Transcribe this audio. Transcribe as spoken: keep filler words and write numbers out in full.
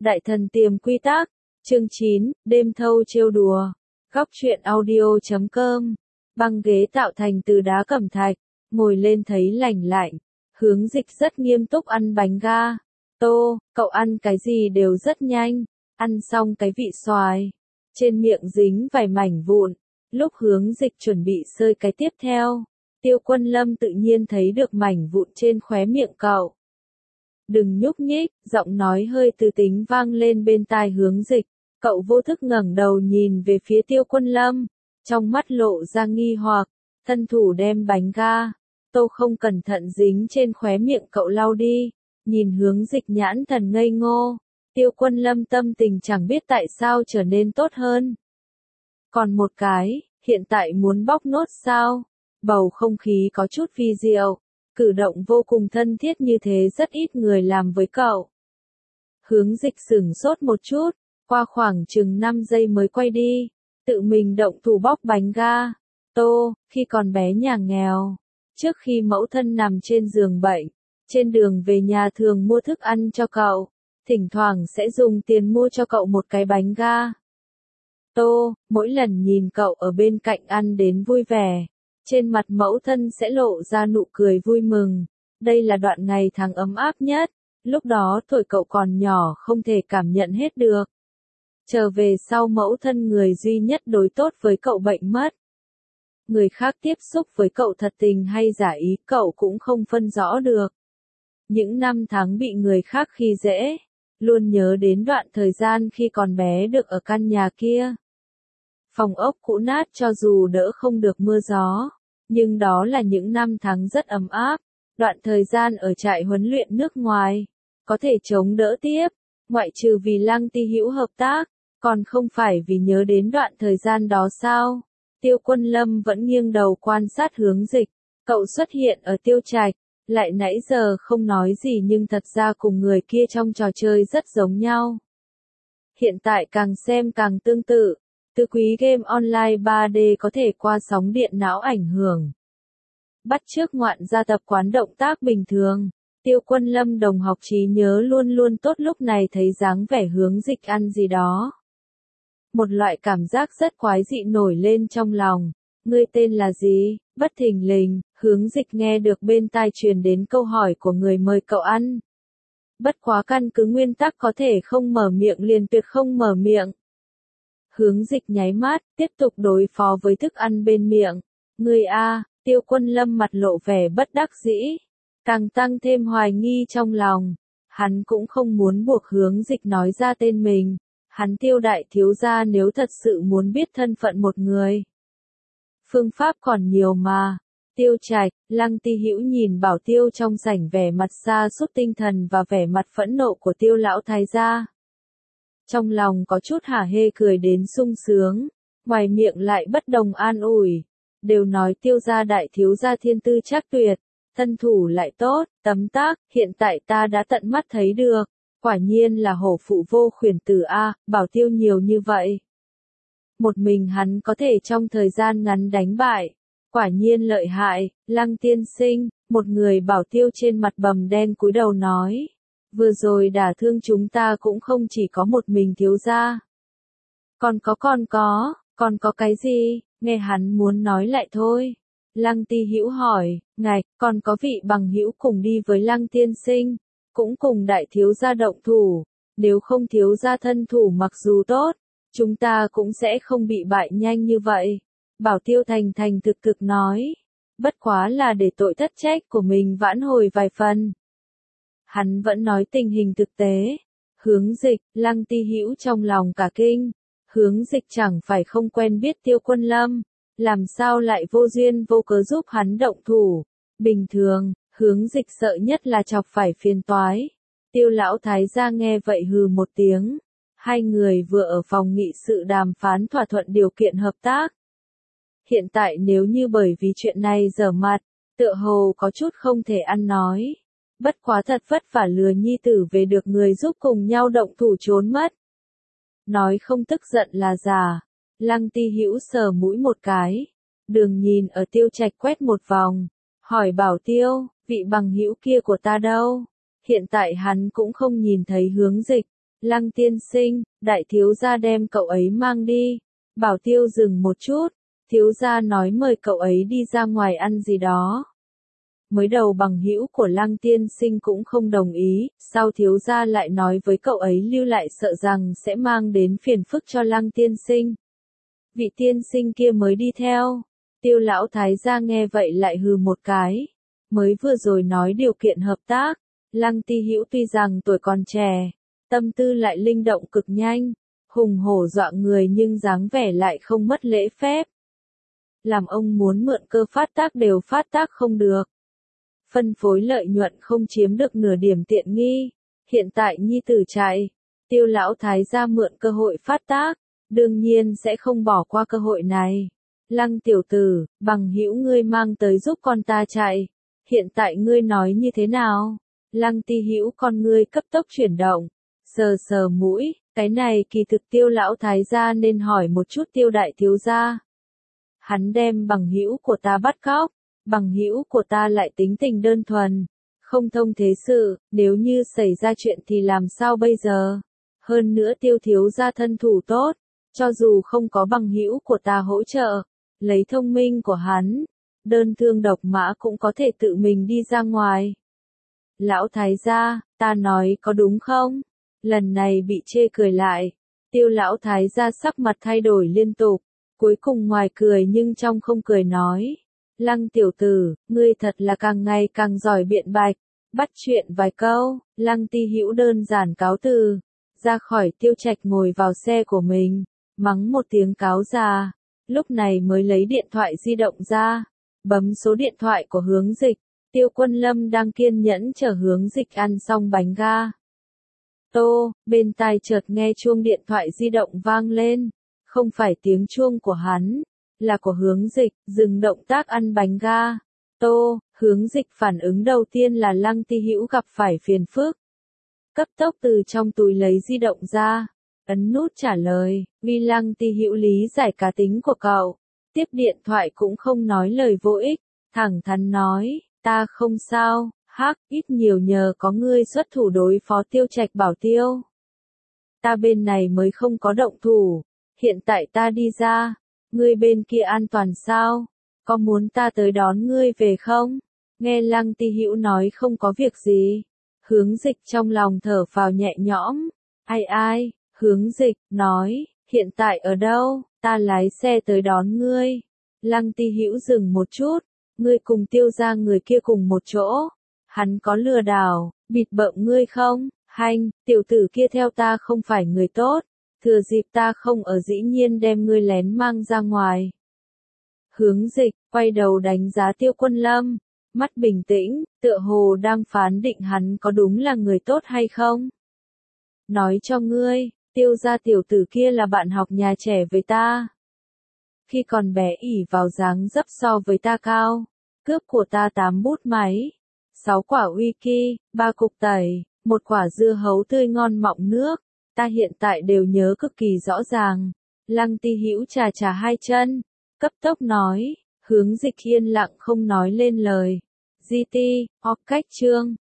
Đại thần tiềm quy tắc, chương chín, đêm thâu trêu đùa. Góc truyện audio chấm com. Băng ghế tạo thành từ đá cẩm thạch, ngồi lên thấy lành lạnh. Hướng Dịch rất nghiêm túc ăn bánh ga. Tô, cậu ăn cái gì đều rất nhanh. Ăn xong cái vị xoài, trên miệng dính vài mảnh vụn. Lúc Hướng Dịch chuẩn bị sơi cái tiếp theo, Tiêu Quân Lâm tự nhiên thấy được mảnh vụn trên khóe miệng cậu. Đừng nhúc nhích, giọng nói hơi từ tính vang lên bên tai Hướng Dịch. Cậu vô thức ngẩng đầu nhìn về phía Tiêu Quân Lâm, trong mắt lộ ra nghi hoặc, thân thủ đem bánh ga, tô không cẩn thận dính trên khóe miệng cậu lau đi, nhìn Hướng Dịch nhãn thần ngây ngô. Tiêu Quân Lâm tâm tình chẳng biết tại sao trở nên tốt hơn. Còn một cái, hiện tại muốn bóc nốt sao? Bầu không khí có chút vi diệu, cử động vô cùng thân thiết như thế rất ít người làm với cậu. Hướng Dịch sửng sốt một chút, qua khoảng chừng năm giây mới quay đi, tự mình động thủ bóc bánh ga. Tô, khi còn bé nhà nghèo, trước khi mẫu thân nằm trên giường bệnh, trên đường về nhà thường mua thức ăn cho cậu, thỉnh thoảng sẽ dùng tiền mua cho cậu một cái bánh ga. Tô, mỗi lần nhìn cậu ở bên cạnh ăn đến vui vẻ, trên mặt mẫu thân sẽ lộ ra nụ cười vui mừng. Đây là đoạn ngày tháng ấm áp nhất, lúc đó tuổi cậu còn nhỏ không thể cảm nhận hết được. Trở về sau mẫu thân người duy nhất đối tốt với cậu bệnh mất. Người khác tiếp xúc với cậu thật tình hay giả ý cậu cũng không phân rõ được. Những năm tháng bị người khác khi dễ, luôn nhớ đến đoạn thời gian khi còn bé được ở căn nhà kia. Phòng ốc cũ nát cho dù đỡ không được mưa gió, nhưng đó là những năm tháng rất ấm áp. Đoạn thời gian ở trại huấn luyện nước ngoài, có thể chống đỡ tiếp, ngoại trừ vì Lăng Ti Hữu hợp tác, còn không phải vì nhớ đến đoạn thời gian đó sao? Tiêu Quân Lâm vẫn nghiêng đầu quan sát Hướng Dịch, cậu xuất hiện ở Tiêu Trạch, lại nãy giờ không nói gì nhưng thật ra cùng người kia trong trò chơi rất giống nhau. Hiện tại càng xem càng tương tự, tứ quý game online ba D có thể qua sóng điện não ảnh hưởng. Bắt chước ngoạn gia tập quán động tác bình thường, Tiêu Quân Lâm đồng học trí nhớ luôn luôn tốt lúc này thấy dáng vẻ Hướng Dịch ăn gì đó. Một loại cảm giác rất quái dị nổi lên trong lòng. Ngươi tên là gì? Bất thình lình, Hướng Dịch nghe được bên tai truyền đến câu hỏi của người mời cậu ăn. Bất quá căn cứ nguyên tắc có thể không mở miệng liền tuyệt không mở miệng. Hướng Dịch nháy mắt, tiếp tục đối phó với thức ăn bên miệng. Ngươi a, Tiêu Quân Lâm mặt lộ vẻ bất đắc dĩ, càng tăng thêm hoài nghi trong lòng. Hắn cũng không muốn buộc Hướng Dịch nói ra tên mình. Hắn Tiêu đại thiếu gia nếu thật sự muốn biết thân phận một người, phương pháp còn nhiều mà. Tiêu Trạch, Lăng Ti Hữu nhìn Bảo Tiêu trong sảnh vẻ mặt sa sút tinh thần và vẻ mặt phẫn nộ của Tiêu lão thái gia. Trong lòng có chút hả hê cười đến sung sướng, ngoài miệng lại bất đồng an ủi. Đều nói Tiêu gia đại thiếu gia thiên tư chắc tuyệt, thân thủ lại tốt, tấm tác, hiện tại ta đã tận mắt thấy được. Quả nhiên là hổ phụ vô khuyển tử a, Bảo Tiêu nhiều như vậy. Một mình hắn có thể trong thời gian ngắn đánh bại. Quả nhiên lợi hại, Lăng tiên sinh, một người Bảo Tiêu trên mặt bầm đen cúi đầu nói. Vừa rồi đả thương chúng ta cũng không chỉ có một mình thiếu gia. Còn có còn có, còn có cái gì, nghe hắn muốn nói lại thôi. Lăng Ti Hữu hỏi, ngài, còn có vị bằng hữu cùng đi với Lăng tiên sinh. Cũng cùng đại thiếu gia động thủ, nếu không thiếu gia thân thủ mặc dù tốt, chúng ta cũng sẽ không bị bại nhanh như vậy. Bảo Tiêu thành thành thực thực nói, bất quá là để tội thất trách của mình vãn hồi vài phần. Hắn vẫn nói tình hình thực tế. Hướng Dịch, Lăng Ti Hữu trong lòng cả kinh. Hướng Dịch chẳng phải không quen biết Tiêu Quân Lâm, làm sao lại vô duyên vô cớ giúp hắn động thủ. Bình thường, Hướng Dịch sợ nhất là chọc phải phiền toái. Tiêu lão thái gia nghe vậy hừ một tiếng. Hai người vừa ở phòng nghị sự đàm phán thỏa thuận điều kiện hợp tác. Hiện tại nếu như bởi vì chuyện này giở mặt, tựa hồ có chút không thể ăn nói. Bất quá thật vất vả lừa nhi tử về được người giúp cùng nhau động thủ trốn mất. Nói không tức giận là giả. Lăng Ti Hữu sờ mũi một cái. Đường nhìn ở Tiêu Trạch quét một vòng. Hỏi Bảo Tiêu, vị bằng hữu kia của ta đâu? Hiện tại hắn cũng không nhìn thấy Hướng Dịch. Lăng tiên sinh, đại thiếu gia đem cậu ấy mang đi. Bảo Tiêu dừng một chút, thiếu gia nói mời cậu ấy đi ra ngoài ăn gì đó. Mới đầu bằng hữu của Lăng tiên sinh cũng không đồng ý, sau thiếu gia lại nói với cậu ấy lưu lại sợ rằng sẽ mang đến phiền phức cho Lăng tiên sinh. Vị tiên sinh kia mới đi theo. Tiêu lão thái gia nghe vậy lại hừ một cái. Mới vừa rồi nói điều kiện hợp tác, Lăng Ti Hữu tuy rằng tuổi còn trẻ, tâm tư lại linh động cực nhanh, hùng hổ dọa người nhưng dáng vẻ lại không mất lễ phép. Làm ông muốn mượn cơ phát tác đều phát tác không được. Phân phối lợi nhuận không chiếm được nửa điểm tiện nghi. Hiện tại nhi tử chạy, Tiêu lão thái gia mượn cơ hội phát tác, đương nhiên sẽ không bỏ qua cơ hội này. Lăng tiểu tử, bằng hữu ngươi mang tới giúp con ta chạy, hiện tại ngươi nói như thế nào? Lăng Ti Hữu con ngươi cấp tốc chuyển động, sờ sờ mũi, cái này kỳ thực Tiêu lão thái gia nên hỏi một chút Tiêu đại thiếu gia. Hắn đem bằng hữu của ta bắt cóc, bằng hữu của ta lại tính tình đơn thuần, không thông thế sự, nếu như xảy ra chuyện thì làm sao bây giờ? Hơn nữa Tiêu thiếu gia thân thủ tốt, cho dù không có bằng hữu của ta hỗ trợ, lấy thông minh của hắn, đơn thương độc mã cũng có thể tự mình đi ra ngoài. Lão thái gia, ta nói có đúng không? Lần này bị chê cười lại, Tiêu lão thái gia sắc mặt thay đổi liên tục, cuối cùng ngoài cười nhưng trong không cười nói. Lăng tiểu tử, ngươi thật là càng ngày càng giỏi biện bạch, bắt chuyện vài câu, Lăng Ti Hữu đơn giản cáo từ, ra khỏi Tiêu Trạch ngồi vào xe của mình, mắng một tiếng cáo già, lúc này mới lấy điện thoại di động ra, bấm số điện thoại của Hướng Dịch. Tiêu Quân Lâm đang kiên nhẫn chờ Hướng Dịch ăn xong bánh ga. Tô, bên tai chợt nghe chuông điện thoại di động vang lên, không phải tiếng chuông của hắn, là của Hướng Dịch, dừng động tác ăn bánh ga. Tô, Hướng Dịch phản ứng đầu tiên là Lăng Ti Hữu gặp phải phiền phức. Cấp tốc từ trong túi lấy di động ra, ấn nút trả lời, vì Lăng Ti Hữu lý giải cá tính của cậu, tiếp điện thoại cũng không nói lời vô ích, thẳng thắn nói, ta không sao, hắc, ít nhiều nhờ có ngươi xuất thủ đối phó Tiêu Trạch Bảo Tiêu. Ta bên này mới không có động thủ, hiện tại ta đi ra, ngươi bên kia an toàn sao? Có muốn ta tới đón ngươi về không? Nghe Lăng Ti Hữu nói không có việc gì, Hướng Dịch trong lòng thở phào nhẹ nhõm. Ai ai, Hướng Dịch nói, hiện tại ở đâu? Ta lái xe tới đón ngươi. Lăng Ti Hữu dừng một chút, ngươi cùng Tiêu gia người kia cùng một chỗ, hắn có lừa đảo, bịt bợm ngươi không? Hanh, tiểu tử kia theo ta không phải người tốt, thừa dịp ta không ở dĩ nhiên đem ngươi lén mang ra ngoài. Hướng Dịch quay đầu đánh giá Tiêu Quân Lâm, mắt bình tĩnh, tựa hồ đang phán định hắn có đúng là người tốt hay không. Nói cho ngươi, Tiêu gia tiểu tử kia là bạn học nhà trẻ với ta. Khi còn bé ỉ vào dáng dấp so với ta cao, cướp của ta tám bút máy, sáu quả uy ki, ba cục tẩy, một quả dưa hấu tươi ngon mọng nước, ta hiện tại đều nhớ cực kỳ rõ ràng. Lăng Ti Hữu chà chà hai chân, cấp tốc nói, Hướng Dịch yên lặng không nói lên lời. Gi ti, o cách chương